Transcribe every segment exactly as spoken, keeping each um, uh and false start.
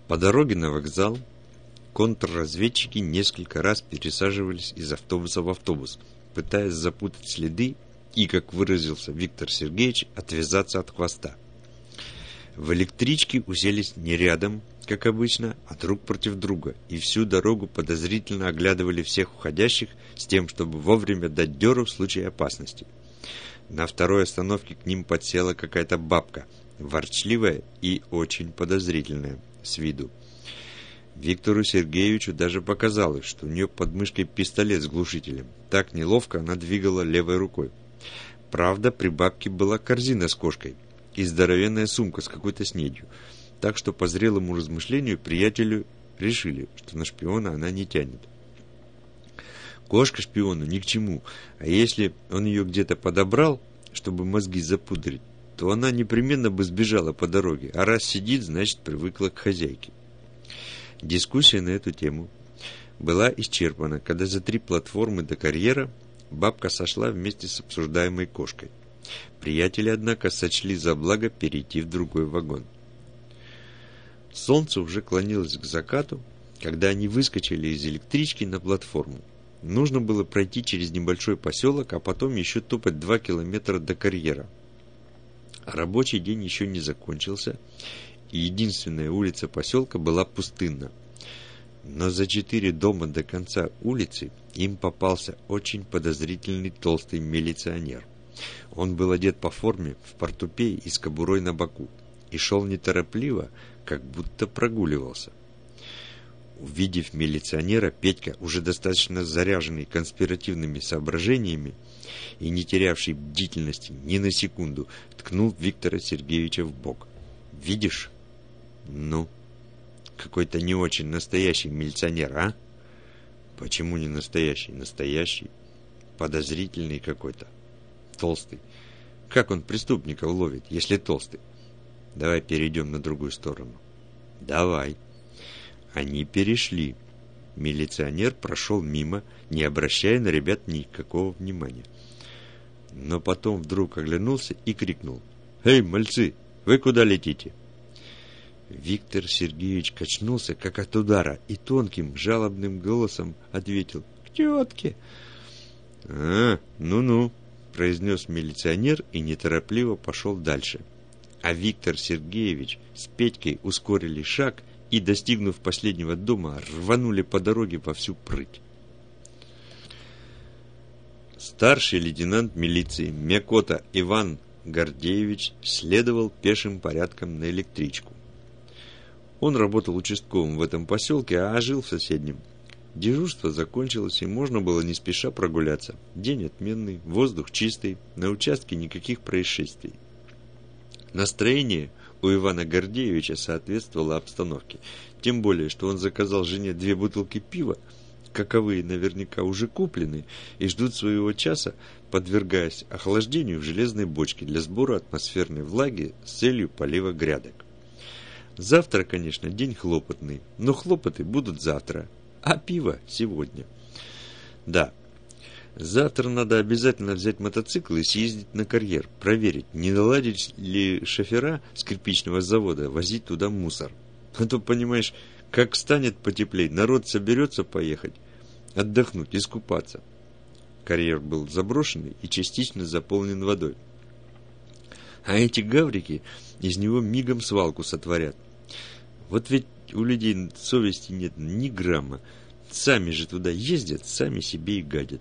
По дороге на вокзал контрразведчики несколько раз пересаживались из автобуса в автобус, пытаясь запутать следы и, как выразился Виктор Сергеевич, отвязаться от хвоста. В электричке уселись не рядом, как обычно, а друг против друга, и всю дорогу подозрительно оглядывали всех уходящих с тем, чтобы вовремя дать дёру в случае опасности. На второй остановке к ним подсела какая-то бабка, ворчливая и очень подозрительная с виду. Виктору Сергеевичу даже показалось, что у нее под мышкой пистолет с глушителем. Так неловко она двигала левой рукой. Правда, при бабке была корзина с кошкой и здоровенная сумка с какой-то снедью. Так что по зрелому размышлению приятелю решили, что на шпиона она не тянет. Кошка шпиону ни к чему, а если он ее где-то подобрал, чтобы мозги запудрить, то она непременно бы сбежала по дороге, а раз сидит, значит привыкла к хозяйке. Дискуссия на эту тему была исчерпана, когда за три платформы до карьера бабка сошла вместе с обсуждаемой кошкой. Приятели, однако, сочли за благо перейти в другой вагон. Солнце уже клонилось к закату, когда они выскочили из электрички на платформу. Нужно было пройти через небольшой поселок, а потом еще топать два километра до карьера. Рабочий день еще не закончился, и единственная улица поселка была пустынна. Но за четыре дома до конца улицы им попался очень подозрительный толстый милиционер. Он был одет по форме, в портупее и с кобурой на боку, и шел неторопливо, как будто прогуливался. Увидев милиционера, Петька, уже достаточно заряженный конспиративными соображениями и не терявший бдительности ни на секунду, ткнул Виктора Сергеевича в бок. «Видишь? Ну, какой-то не очень настоящий милиционер, а?» «Почему не настоящий? Настоящий. Подозрительный какой-то. Толстый. Как он преступников ловит, если толстый? Давай перейдем на другую сторону». «Давай». Они перешли. Милиционер прошел мимо, не обращая на ребят никакого внимания. Но потом вдруг оглянулся и крикнул: «Эй, мальцы, вы куда летите?» Виктор Сергеевич качнулся, как от удара, и тонким, жалобным голосом ответил: «К тетке». «А, ну-ну», — произнес милиционер и неторопливо пошел дальше. А Виктор Сергеевич с Петькой ускорили шаг и, достигнув последнего дома, рванули по дороге во всю прыть. Старший лейтенант милиции Мякота Иван Гордеевич следовал пешим порядком на электричку. Он работал участковым в этом поселке, а жил в соседнем. Дежурство закончилось, и можно было не спеша прогуляться. День отменный, воздух чистый, на участке никаких происшествий. Настроение у Ивана Гордеевича соответствовало обстановке. Тем более, что он заказал жене две бутылки пива, каковые наверняка уже куплены, и ждут своего часа, подвергаясь охлаждению в железной бочке для сбора атмосферной влаги с целью полива грядок. Завтра, конечно, день хлопотный, но хлопоты будут завтра, а пиво сегодня. Да, завтра надо обязательно взять мотоцикл и съездить на карьер, проверить, не наладить ли шофера с кирпичного завода возить туда мусор. А то, понимаешь, как станет потеплей, народ соберется поехать, отдохнуть, искупаться. Карьер был заброшенный и частично заполнен водой. А эти гаврики из него мигом свалку сотворят. Вот ведь у людей совести нет ни грамма. Сами же туда ездят, сами себе и гадят.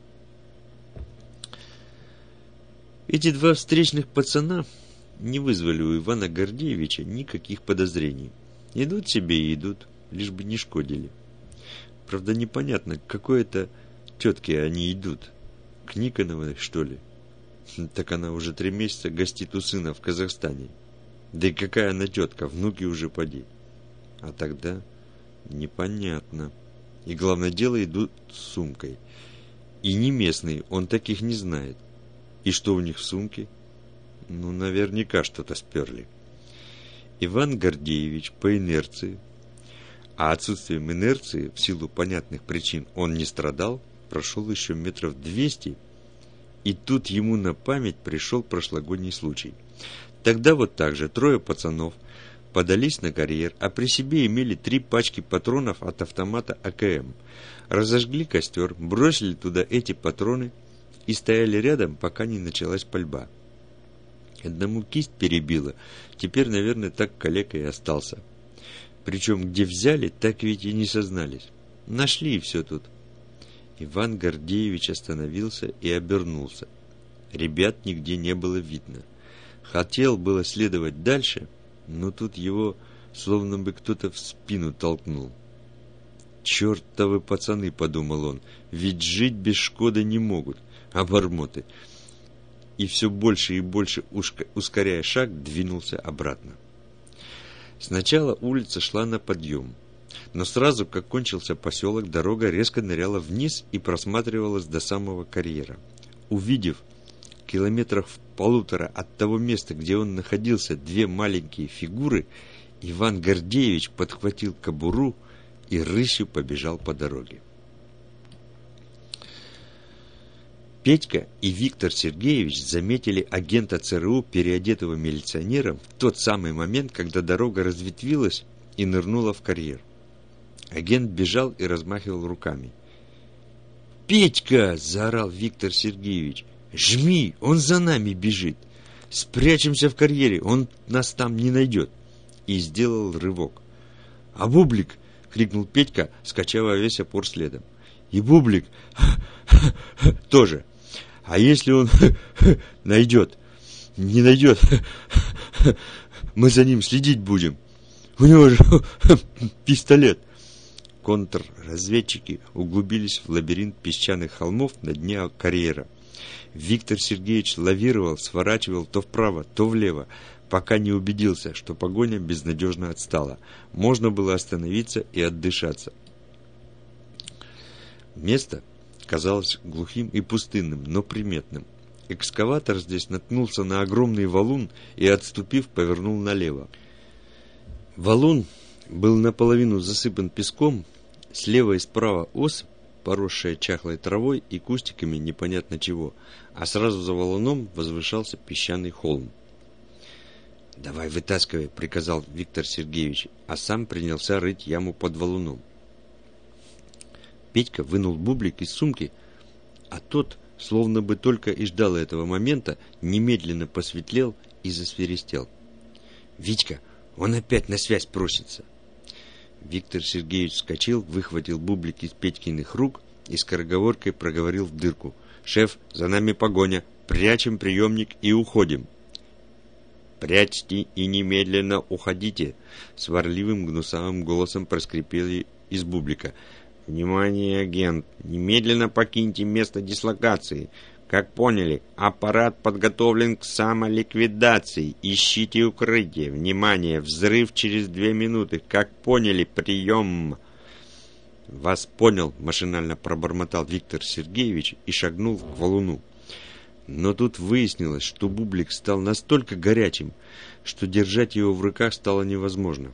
Эти два встречных пацана не вызвали у Ивана Гордеевича никаких подозрений. Идут себе и идут, лишь бы не шкодили. Правда, непонятно, к какой-то тетке они идут. К Никоновой, что ли? Так она уже три месяца гостит у сына в Казахстане. Да и какая она тетка, внуки уже поди. А тогда непонятно. И главное дело, идут с сумкой. И не местный, он таких не знает. И что у них в сумке? Ну, наверняка что-то сперли. Иван Гордеевич по инерции, а отсутствием инерции, в силу понятных причин, он не страдал, прошел еще метров двести, и тут ему на память пришел прошлогодний случай. Тогда вот так же трое пацанов подались на карьер, а при себе имели три пачки патронов от автомата А К М. Разожгли костер, бросили туда эти патроны и стояли рядом, пока не началась пальба. Одному кисть перебило, теперь, наверное, так калека и остался. Причем где взяли, так ведь и не сознались. Нашли и все тут. Иван Гордеевич остановился и обернулся. Ребят нигде не было видно. Хотел было следовать дальше, но тут его словно бы кто-то в спину толкнул. «Чертовы пацаны», — подумал он, — «ведь жить без Шкоды не могут, обормоты». И все больше и больше, ускоряя шаг, двинулся обратно. Сначала улица шла на подъем, но сразу, как кончился поселок, дорога резко ныряла вниз и просматривалась до самого карьера. Увидев километрах в полутора от того места, где он находился, две маленькие фигуры, Иван Гордеевич подхватил кобуру и рысью побежал по дороге. Петька и Виктор Сергеевич заметили агента Ц Р У, переодетого милиционером, в тот самый момент, когда дорога разветвилась и нырнула в карьер. Агент бежал и размахивал руками. «Петька!» – заорал Виктор Сергеевич. «Жми! Он за нами бежит! Спрячемся в карьере, он нас там не найдет!» И сделал рывок. «А Бублик!» — крикнул Петька, скача во весь опор следом. «И Бублик тоже! А если он найдет? Не найдет? Мы за ним следить будем! У него же пистолет!» Контрразведчики углубились в лабиринт песчаных холмов на дне карьера. Виктор Сергеевич лавировал, сворачивал то вправо, то влево, пока не убедился, что погоня безнадежно отстала. Можно было остановиться и отдышаться. Место казалось глухим и пустынным, но приметным. Экскаватор здесь наткнулся на огромный валун и, отступив, повернул налево. Валун был наполовину засыпан песком, слева и справа осыпь, поросшая чахлой травой и кустиками непонятно чего, а сразу за валуном возвышался песчаный холм. «Давай вытаскивай», — приказал Виктор Сергеевич, а сам принялся рыть яму под валуном. Петька вынул бублик из сумки, а тот, словно бы только и ждал этого момента, немедленно посветлел и засверестел. «Витька, он опять на связь просится!» Виктор Сергеевич вскочил, выхватил бублик из Петькиных рук и скороговоркой проговорил в дырку: «Шеф, за нами погоня! Прячем приемник и уходим!» «Прячьте и немедленно уходите!» — сварливым гнусавым голосом проскрипели из бублика. «Внимание, агент! Немедленно покиньте место дислокации! Как поняли, аппарат подготовлен к самоликвидации. Ищите укрытие. Внимание, взрыв через две минуты. Как поняли, прием!» «Вас понял», — машинально пробормотал Виктор Сергеевич и шагнул к валуну. Но тут выяснилось, что бублик стал настолько горячим, что держать его в руках стало невозможно.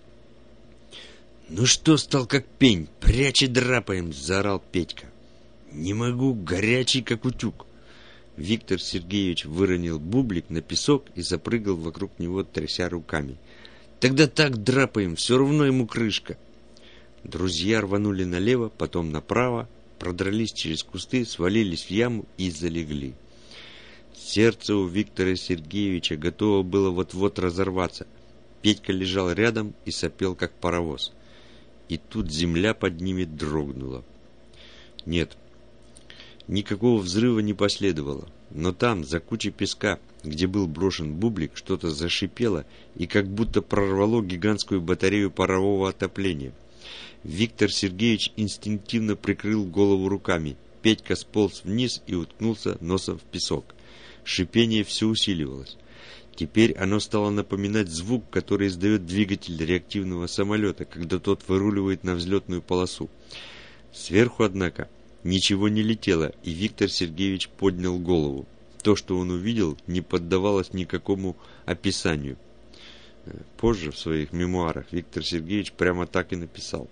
«Ну что стал как пень? Прячь и драпаем!» — заорал Петька. «Не могу, горячий как утюг». Виктор Сергеевич выронил бублик на песок и запрыгал вокруг него, тряся руками. «Тогда так драпаем, все равно ему крышка». Друзья рванули налево, потом направо, продрались через кусты, свалились в яму и залегли. Сердце у Виктора Сергеевича готово было вот-вот разорваться. Петька лежал рядом и сопел, как паровоз. И тут земля под ними дрогнула. Нет, никакого взрыва не последовало, но там, за кучей песка, где был брошен бублик, что-то зашипело и как будто прорвало гигантскую батарею парового отопления. Виктор Сергеевич инстинктивно прикрыл голову руками. Петька сполз вниз и уткнулся носом в песок. Шипение все усиливалось. Теперь оно стало напоминать звук, который издает двигатель реактивного самолета, когда тот выруливает на взлетную полосу. Сверху, однако, ничего не летело, и Виктор Сергеевич поднял голову. То, что он увидел, не поддавалось никакому описанию. Позже, в своих мемуарах, Виктор Сергеевич прямо так и написал.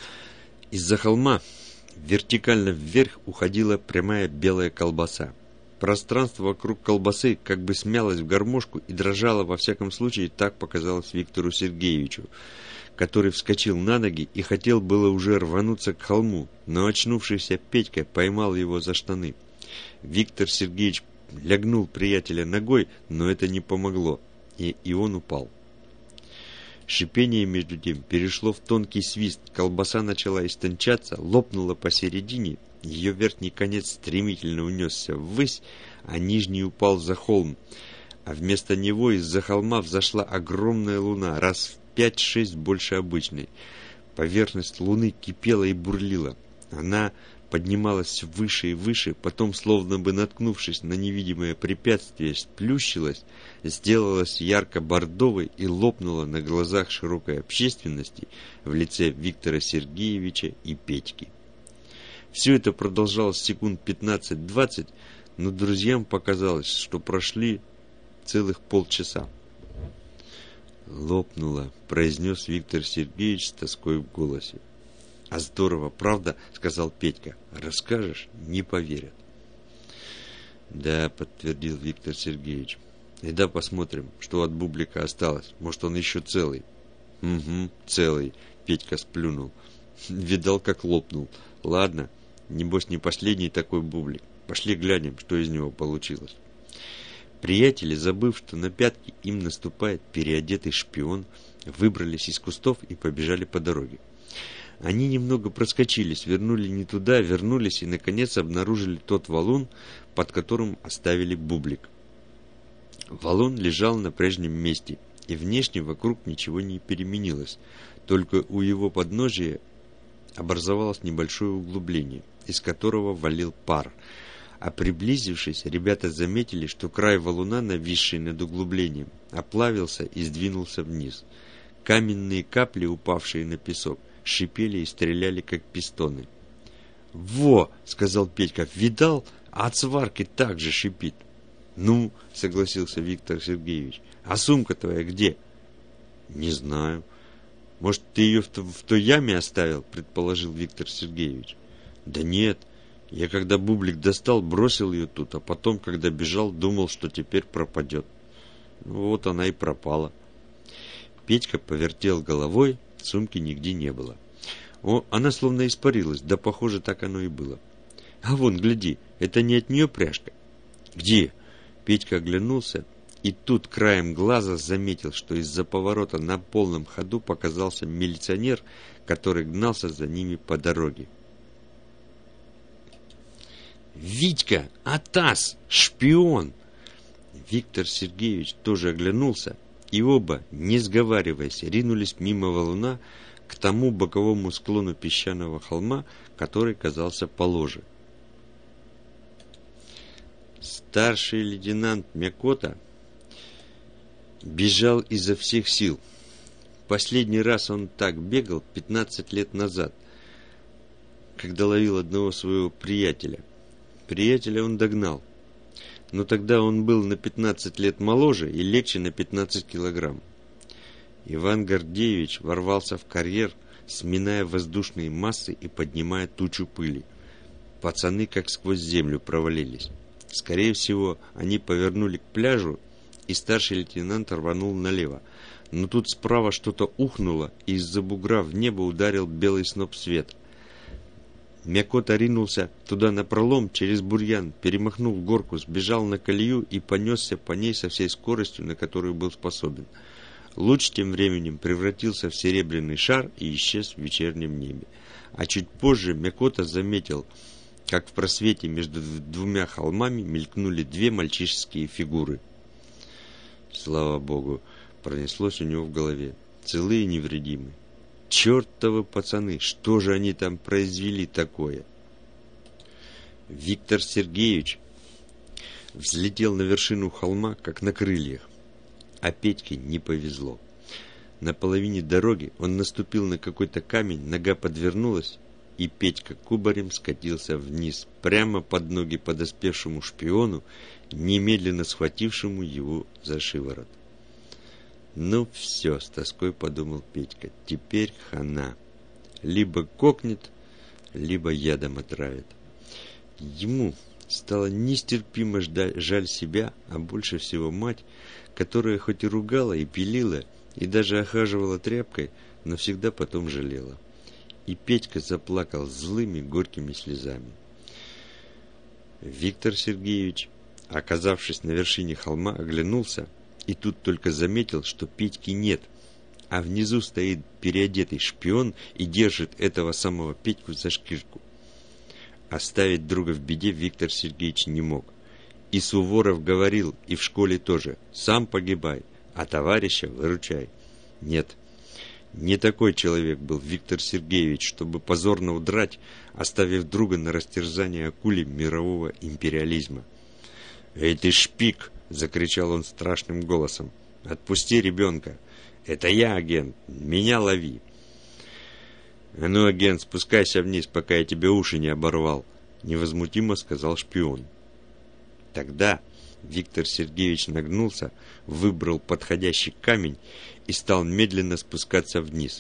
Из-за холма вертикально вверх уходила прямая белая колбаса. Пространство вокруг колбасы как бы смялось в гармошку и дрожало, во всяком случае, так показалось Виктору Сергеевичу, который вскочил на ноги и хотел было уже рвануться к холму, но очнувшийся Петька поймал его за штаны. Виктор Сергеевич лягнул приятеля ногой, но это не помогло, и, и он упал. Шипение между тем перешло в тонкий свист, колбаса начала истончаться, лопнула посередине, ее верхний конец стремительно унесся ввысь, а нижний упал за холм, а вместо него из-за холма взошла огромная луна, раз в пять-шесть больше обычной. Поверхность луны кипела и бурлила. Она поднималась выше и выше, потом, словно бы наткнувшись на невидимое препятствие, сплющилась, сделалась ярко-бордовой и лопнула на глазах широкой общественности в лице Виктора Сергеевича и Петьки. Все это продолжалось секунд пятнадцать-двадцать, но друзьям показалось, что прошли целых полчаса. «Лопнула», — произнес Виктор Сергеевич с тоской в голосе. «А здорово, правда?» — сказал Петька. «Расскажешь? Не поверят». «Да», — подтвердил Виктор Сергеевич. «И да, посмотрим, что от бублика осталось. Может, он еще целый». «Угу, целый», — Петька сплюнул. «Видал, как лопнул. Ладно, небось не последний такой бублик. Пошли глянем, что из него получилось». Приятели, забыв, что на пятки им наступает переодетый шпион, выбрались из кустов и побежали по дороге. Они немного проскочили, свернули не туда, вернулись и, наконец, обнаружили тот валун, под которым оставили бублик. Валун лежал на прежнем месте, и внешне вокруг ничего не переменилось, только у его подножия образовалось небольшое углубление, из которого валил пар. А приблизившись, ребята заметили, что край валуна, нависший над углублением, оплавился и сдвинулся вниз. Каменные капли, упавшие на песок, шипели и стреляли, как пистоны. «Во!» — сказал Петька. «Видал? А от сварки так же шипит». «Ну?» — согласился Виктор Сергеевич. «А сумка твоя где?» «Не знаю. Может, ты ее в, в той яме оставил?» — предположил Виктор Сергеевич. «Да нет. Я когда бублик достал, бросил ее тут, а потом, когда бежал, думал, что теперь пропадет. Ну, вот она и пропала». Петька повертел головой, сумки нигде не было. О, она словно испарилась, да, похоже, так оно и было. «А вон, гляди, это не от нее пряжка?» «Где?» Петька оглянулся, и тут краем глаза заметил, что из-за поворота на полном ходу показался милиционер, который гнался за ними по дороге. «Витька! Атас! Шпион!» Виктор Сергеевич тоже оглянулся, и оба, не сговариваясь, ринулись мимо валуна к тому боковому склону песчаного холма, который казался положе. Старший лейтенант Мякота бежал изо всех сил. Последний раз он так бегал пятнадцать лет назад, когда ловил одного своего приятеля. Приятеля он догнал, но тогда он был на пятнадцать лет моложе и легче на пятнадцать килограмм. Иван Гордеевич ворвался в карьер, сминая воздушные массы и поднимая тучу пыли. Пацаны как сквозь землю провалились. Скорее всего, они повернули к пляжу, и старший лейтенант рванул налево. Но тут справа что-то ухнуло, и из-за бугра в небо ударил белый сноп света. Мякота ринулся туда напролом через бурьян, перемахнул горку, сбежал на колею и понесся по ней со всей скоростью, на которую был способен. Луч тем временем превратился в серебряный шар и исчез в вечернем небе. А чуть позже Мякота заметил, как в просвете между двумя холмами мелькнули две мальчишеские фигуры. «Слава Богу!» — пронеслось у него в голове. «Целые и невредимы. Чертовы пацаны! Что же они там произвели такое?» Виктор Сергеевич взлетел на вершину холма, как на крыльях. А Петьке не повезло. На половине дороги он наступил на какой-то камень, нога подвернулась, и Петька кубарем скатился вниз, прямо под ноги подоспевшему шпиону, немедленно схватившему его за шиворот. «Ну все», — с тоской подумал Петька, — «теперь хана. Либо кокнет, либо ядом отравит». Ему, Стало нестерпимо жаль себя, а больше всего мать, которая хоть и ругала, и пилила, и даже охаживала тряпкой, но всегда потом жалела. И Петька заплакал злыми горькими слезами. Виктор Сергеевич, оказавшись на вершине холма, оглянулся и тут только заметил, что Петьки нет, а внизу стоит переодетый шпион и держит этого самого Петьку за шкирку. Оставить друга в беде Виктор Сергеевич не мог. И Суворов говорил, и в школе тоже: сам погибай, а товарища выручай. Нет, не такой человек был Виктор Сергеевич, чтобы позорно удрать, оставив друга на растерзание акуле мирового империализма. «Эй ты шпик!» — закричал он страшным голосом. «Отпусти ребенка! Это я, агент! Меня лови!» «А ну, агент, спускайся вниз, пока я тебе уши не оборвал!» — невозмутимо сказал шпион. Тогда Виктор Сергеевич нагнулся, выбрал подходящий камень и стал медленно спускаться вниз.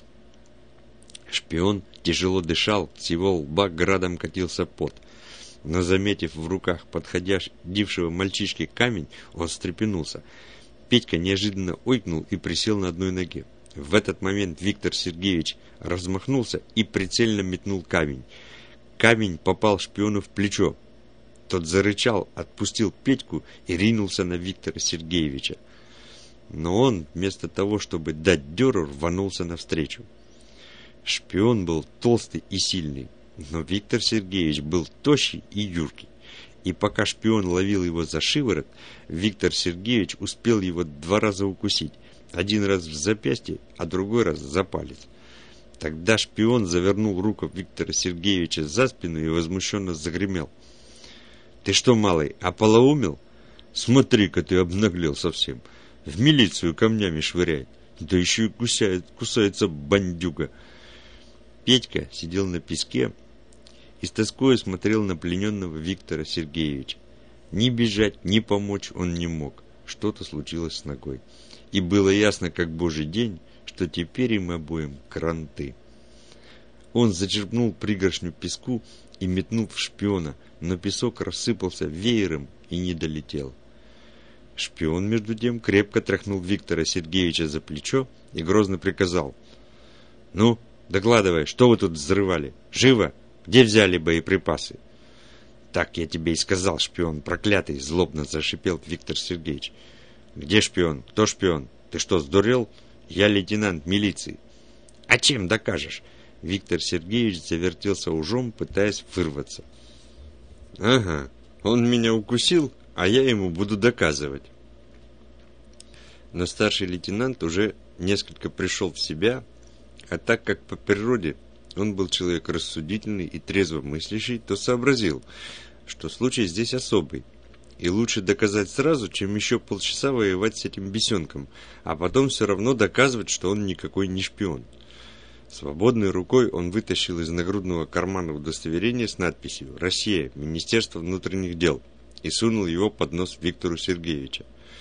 Шпион тяжело дышал, с его лба градом катился пот. Но, заметив в руках подходившего мальчишки камень, он встрепенулся. Петька неожиданно ойкнул и присел на одной ноге. В этот момент Виктор Сергеевич размахнулся и прицельно метнул камень. Камень попал шпиону в плечо. Тот зарычал, отпустил Петьку и ринулся на Виктора Сергеевича. Но он, вместо того, чтобы дать дёру, рванулся навстречу. Шпион был толстый и сильный, но Виктор Сергеевич был тощий и юркий. И пока шпион ловил его за шиворот, Виктор Сергеевич успел его два раза укусить. Один раз в запястье, а другой раз за палец. Тогда шпион завернул руку Виктора Сергеевича за спину и возмущенно загремел: «Ты что, малый, ополоумел? Смотри-ка, ты обнаглел совсем. В милицию камнями швыряет, да еще и кусает, кусается бандюга». Петька сидел на песке и с тоской смотрел на плененного Виктора Сергеевича. Ни бежать, ни помочь он не мог. Что-то случилось с ногой. И было ясно, как божий день, что теперь им обоим кранты. Он зачерпнул пригоршню песку и метнул в шпиона, но песок рассыпался веером и не долетел. Шпион, между тем, крепко тряхнул Виктора Сергеевича за плечо и грозно приказал: «Ну, докладывай, что вы тут взрывали? Живо! Где взяли боеприпасы?» «Так я тебе и сказал, шпион проклятый!» — злобно зашипел Виктор Сергеевич. «Где шпион? Кто шпион? Ты что, сдурел? Я лейтенант милиции». «А чем докажешь?» Виктор Сергеевич завертелся ужом, пытаясь вырваться. «Ага, он меня укусил, а я ему буду доказывать». Но старший лейтенант уже несколько пришел в себя, а так как по природе он был человек рассудительный и трезво мыслящий, то сообразил, что случай здесь особый, и лучше доказать сразу, чем еще полчаса воевать с этим бесенком, а потом все равно доказывать, что он никакой не шпион. Свободной рукой он вытащил из нагрудного кармана удостоверение с надписью «Россия, Министерство внутренних дел» и сунул его под нос Виктору Сергеевичу.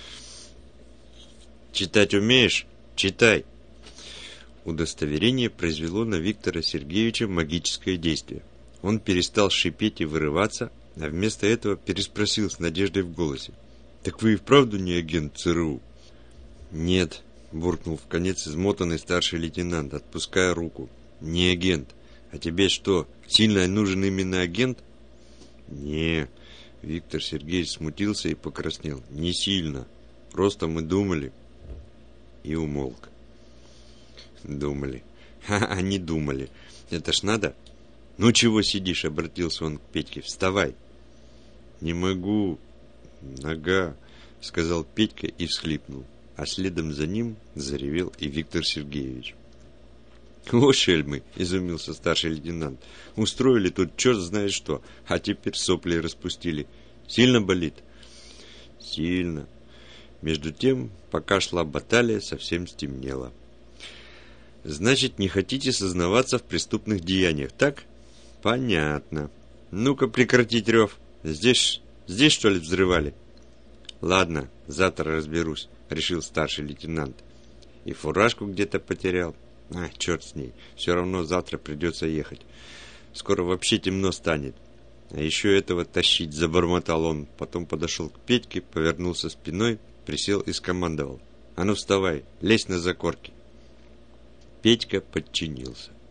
«Читать умеешь? Читай!» Удостоверение произвело на Виктора Сергеевича магическое действие. Он перестал шипеть и вырываться, а вместо этого переспросил с надеждой в голосе: «Так вы и вправду не агент ЦРУ?» «Нет», — буркнул вконец измотанный старший лейтенант, отпуская руку. «Не агент. А тебе что, сильно нужен именно агент?» «Не». Виктор Сергеевич смутился и покраснел. «Не сильно. Просто мы думали». И умолк. «Думали. Ха-ха, не думали. Это ж надо. Ну чего сидишь?» — обратился он к Петьке. «Вставай». «Не могу. Нога», — сказал Петька и всхлипнул. А следом за ним заревел и Виктор Сергеевич. «О, шельмы!» — изумился старший лейтенант. «Устроили тут черт знает что, а теперь сопли распустили. Сильно болит?» «Сильно». Между тем, пока шла баталия, совсем стемнело. «Значит, не хотите сознаваться в преступных деяниях, так?» «Понятно. Ну-ка прекратить рев. Здесь, здесь что ли взрывали?» «Ладно, завтра разберусь», — решил старший лейтенант. «И фуражку где-то потерял. А, черт с ней. Все равно завтра придется ехать. Скоро вообще темно станет. А еще этого тащить, забормотал он. Потом подошел к Петьке, повернулся спиной, присел и скомандовал. А ну вставай, лезь на закорки. Петька подчинился.